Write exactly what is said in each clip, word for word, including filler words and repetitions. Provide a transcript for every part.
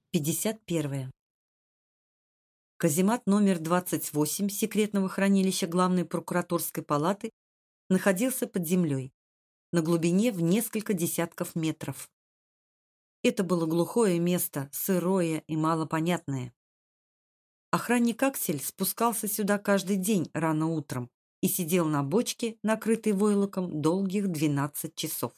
пятьдесят первое. Каземат номер двадцать восемь секретного хранилища главной прокураторской палаты находился под землей, на глубине в несколько десятков метров. Это было глухое место, сырое и малопонятное. Охранник Аксель спускался сюда каждый день рано утром и сидел на бочке, накрытой войлоком, долгих двенадцать часов.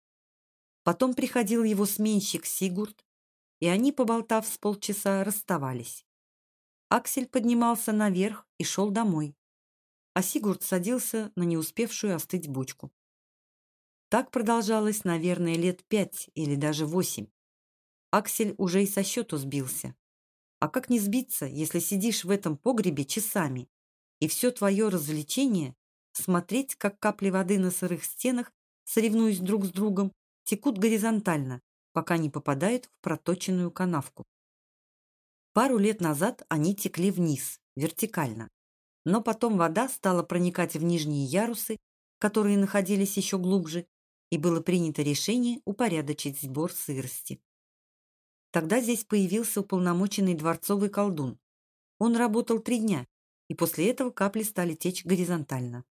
Потом приходил его сменщик Сигурд, и они, поболтав с полчаса, расставались. Аксель поднимался наверх и шел домой, а Сигурд садился на не успевшую остыть бочку. Так продолжалось, наверное, лет пять или даже восемь. Аксель уже и со счету сбился. А как не сбиться, если сидишь в этом погребе часами, и все твое развлечение — смотреть, как капли воды на сырых стенах, соревнуясь друг с другом, текут горизонтально, пока не попадают в проточенную канавку. Пару лет назад они текли вниз, вертикально. Но потом вода стала проникать в нижние ярусы, которые находились еще глубже, и было принято решение упорядочить сбор сырости. Тогда здесь появился уполномоченный дворцовый колдун. Он работал три дня, и после этого капли стали течь горизонтально.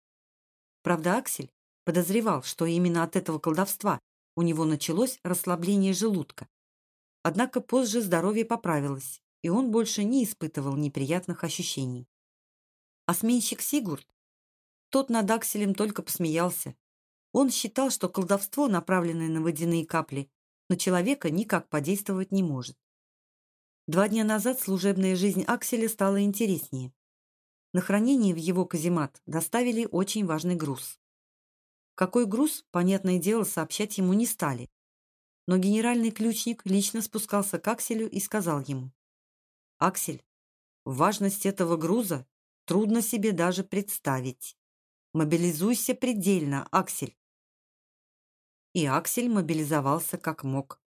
Правда, Аксель подозревал, что именно от этого колдовства у него началось расслабление желудка. Однако позже здоровье поправилось, и он больше не испытывал неприятных ощущений. А сменщик Сигурд, тот над Акселем только посмеялся. Он считал, что колдовство, направленное на водяные капли, на человека никак подействовать не может. Два дня назад служебная жизнь Акселя стала интереснее. На хранение в его каземат доставили очень важный груз. Какой груз, понятное дело, сообщать ему не стали. Но генеральный ключник лично спускался к Акселю и сказал ему: «Аксель, важность этого груза трудно себе даже представить. Мобилизуйся предельно, Аксель». И Аксель мобилизовался как мог.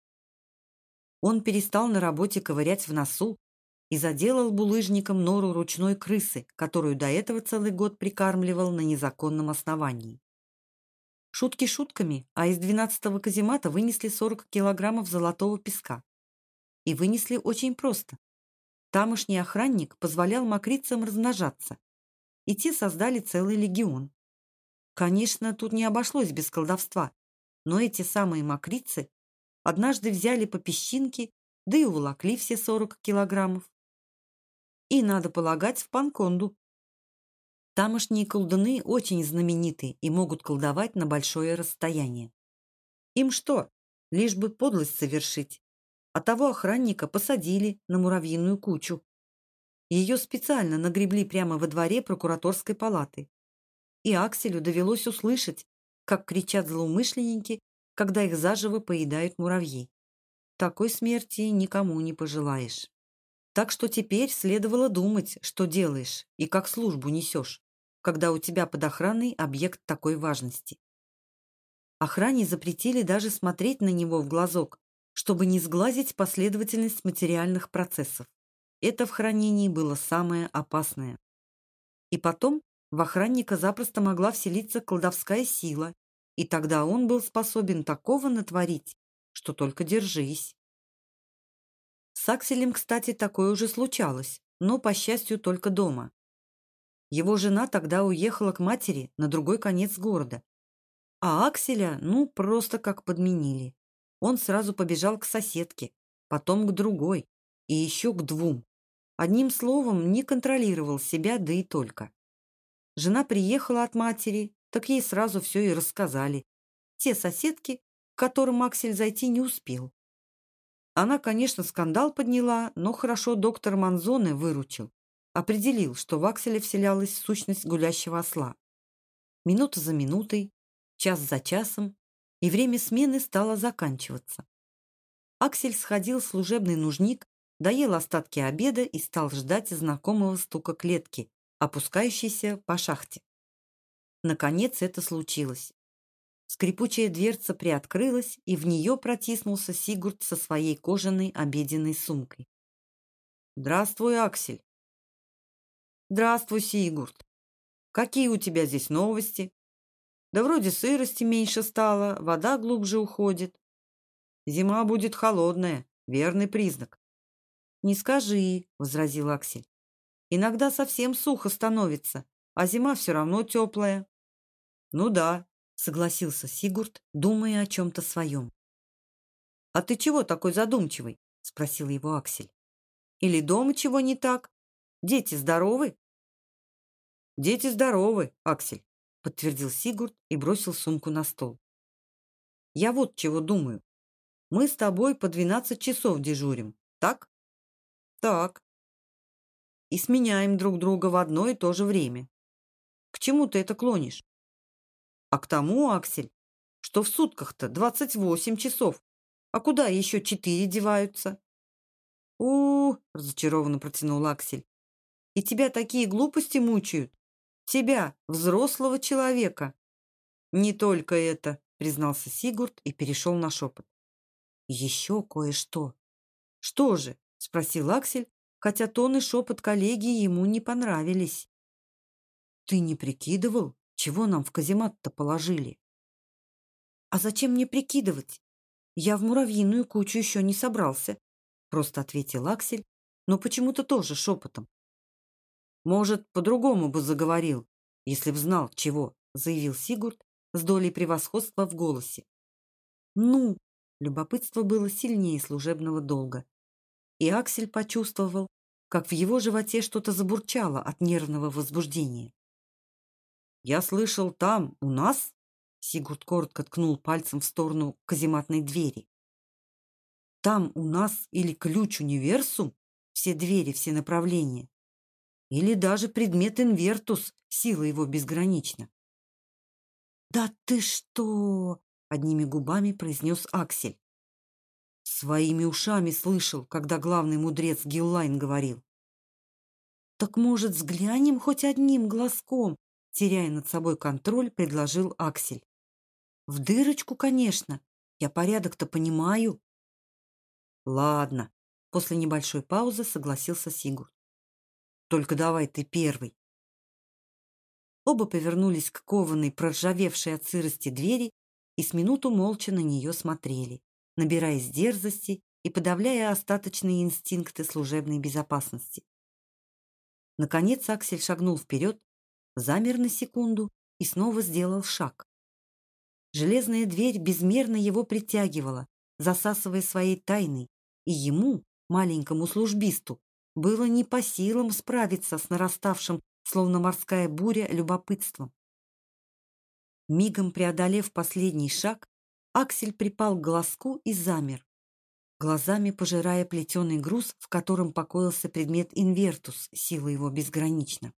Он перестал на работе ковырять в носу и заделал булыжником нору ручной крысы, которую до этого целый год прикармливал на незаконном основании. Шутки шутками, а из двенадцатого каземата вынесли сорок килограммов золотого песка. И вынесли очень просто. Тамошний охранник позволял мокрицам размножаться, и те создали целый легион. Конечно, тут не обошлось без колдовства, но эти самые мокрицы однажды взяли по песчинке, да и уволокли все сорок килограммов. И, надо полагать, в Панконду. Тамошние колдуны очень знамениты и могут колдовать на большое расстояние. Им что, лишь бы подлость совершить, а того охранника посадили на муравьиную кучу. Ее специально нагребли прямо во дворе прокураторской палаты. И Акселю довелось услышать, как кричат злоумышленники, когда их заживо поедают муравьи. Такой смерти никому не пожелаешь. Так что теперь следовало думать, что делаешь и как службу несешь, когда у тебя под охраной объект такой важности. Охране запретили даже смотреть на него в глазок, чтобы не сглазить последовательность материальных процессов. Это в хранении было самое опасное. И потом в охранника запросто могла вселиться колдовская сила, и тогда он был способен такого натворить, что только держись. С Акселем, кстати, такое уже случалось, но, по счастью, только дома. Его жена тогда уехала к матери на другой конец города. А Акселя, ну, просто как подменили. Он сразу побежал к соседке, потом к другой и еще к двум. Одним словом, не контролировал себя, да и только. Жена приехала от матери, так ей сразу все и рассказали. Те соседки, к которым Аксель зайти не успел. Она, конечно, скандал подняла, но хорошо доктор Манзоне выручил. Определил, что в Акселе вселялась сущность гулящего осла. Минута за минутой, час за часом, и время смены стало заканчиваться. Аксель сходил в служебный нужник, доел остатки обеда и стал ждать знакомого стука клетки, опускающейся по шахте. Наконец это случилось. Скрипучая дверца приоткрылась, и в нее протиснулся Сигурд со своей кожаной обеденной сумкой. «Здравствуй, Аксель!» «Здравствуй, Сигурд! Какие у тебя здесь новости?» «Да вроде сырости меньше стало, вода глубже уходит. Зима будет холодная, Верный признак. «Не скажи», — возразил Аксель. «Иногда совсем сухо становится, а зима все равно теплая». Ну да. Согласился Сигурд, думая о чем-то своем. «А ты чего такой задумчивый?» — спросил его Аксель. «Или дома чего не так? Дети здоровы?» «Дети здоровы, Аксель», — подтвердил Сигурд и бросил сумку на стол. «Я вот чего думаю. Мы с тобой по двенадцать часов дежурим, так?» «Так. И сменяем друг друга в одно и то же время. К чему ты это клонишь?» «А к тому, Аксель, что в сутках-то двадцать восемь часов. А куда еще четыре деваются?» «У-у-у», разочарованно протянул Аксель. «И тебя такие глупости мучают? Тебя, взрослого человека!» «Не только это», — признался Сигурд и перешел на шепот. «Еще кое-что». «Что же?» — спросил Аксель, хотя тон и шепот коллеги ему не понравились. «Ты не прикидывал, чего нам в каземат-то положили?» «А зачем мне прикидывать? Я в муравьиную кучу еще не собрался», просто ответил Аксель, но почему-то тоже шепотом. «Может, по-другому бы заговорил, если б знал, чего», — заявил Сигурд с долей превосходства в голосе. «Ну!» — любопытство было сильнее служебного долга. И Аксель почувствовал, как в его животе что-то забурчало от нервного возбуждения. «Я слышал, там, у нас...» — Сигурд коротко ткнул пальцем в сторону казематной двери. «Там у нас или ключ-универсум, все двери, все направления, или даже предмет инвертус, сила его безгранична». «Да ты что!» — одними губами произнес Аксель. Своими ушами слышал, когда главный мудрец Гиллайн говорил. «Так, может, взглянем хоть одним глазком?» Теряя над собой контроль, предложил Аксель. «В дырочку, конечно. Я порядок-то понимаю». «Ладно», — после небольшой паузы согласился Сигурд. «Только давай ты первый». Оба повернулись к кованой, проржавевшей от сырости двери и с минуту молча на нее смотрели, набираясь дерзости и подавляя остаточные инстинкты служебной безопасности. Наконец Аксель шагнул вперед, замер на секунду и снова сделал шаг. Железная дверь безмерно его притягивала, засасывая своей тайной, и ему, маленькому службисту, было не по силам справиться с нараставшим, словно морская буря, любопытством. Мигом преодолев последний шаг, Аксель припал к глазку и замер, глазами пожирая плетеный груз, в котором покоился предмет инвертус, сила его безгранична.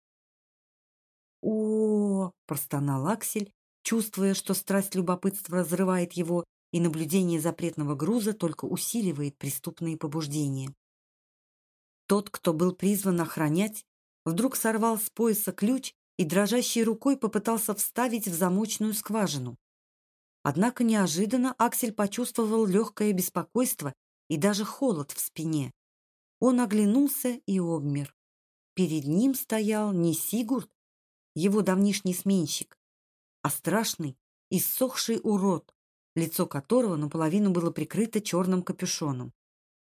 «О-о-о!» — простонал Аксель, чувствуя, что страсть любопытства разрывает его, и наблюдение запретного груза только усиливает преступные побуждения. Тот, кто был призван охранять, вдруг сорвал с пояса ключ и дрожащей рукой попытался вставить в замочную скважину. Однако неожиданно Аксель почувствовал легкое беспокойство и даже холод в спине. Он оглянулся и обмер. Перед ним стоял не Сигурд, его давнишний сменщик, а страшный, иссохший урод, лицо которого наполовину было прикрыто черным капюшоном.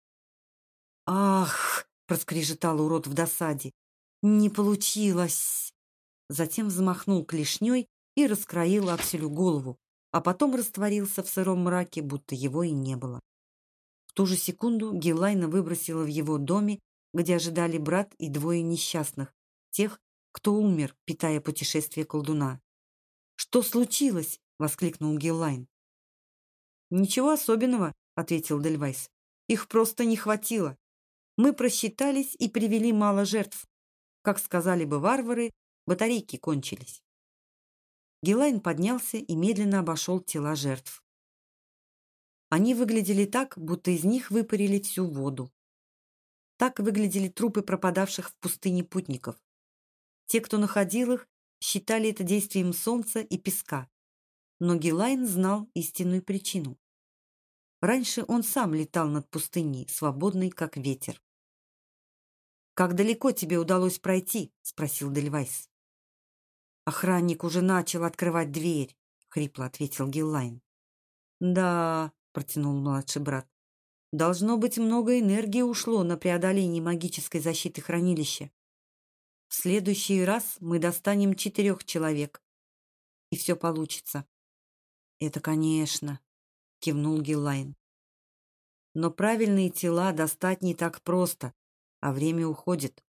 «Ах!» — проскрежетал урод в досаде. «Не получилось!» Затем взмахнул клешней и раскроил Акселю голову, а потом растворился в сыром мраке, будто его и не было. В ту же секунду Гиллайна выбросила в его доме, где ожидали брат и двое несчастных, тех, кто умер, питая путешествие колдуна. «Что случилось?» — воскликнул Гиллайн. «Ничего особенного», — ответил Дельвайс. «Их просто не хватило. Мы просчитались и привели мало жертв. Как сказали бы варвары, батарейки кончились». Гиллайн поднялся и медленно обошел тела жертв. Они выглядели так, будто из них выпарили всю воду. Так выглядели трупы пропадавших в пустыне путников. Те, кто находил их, считали это действием солнца и песка. Но Гиллайн знал истинную причину. Раньше он сам летал над пустыней, свободный, как ветер. «Как далеко тебе удалось пройти?» — спросил Дельвайс. «Охранник уже начал открывать дверь», — хрипло ответил Гиллайн. «Да», — протянул младший брат, Должно быть, много энергии ушло на преодоление магической защиты хранилища. В следующий раз мы достанем четырех человек, и все получится. Это, конечно, кивнул Гиллайн. Но правильные тела достать не так просто, а время уходит.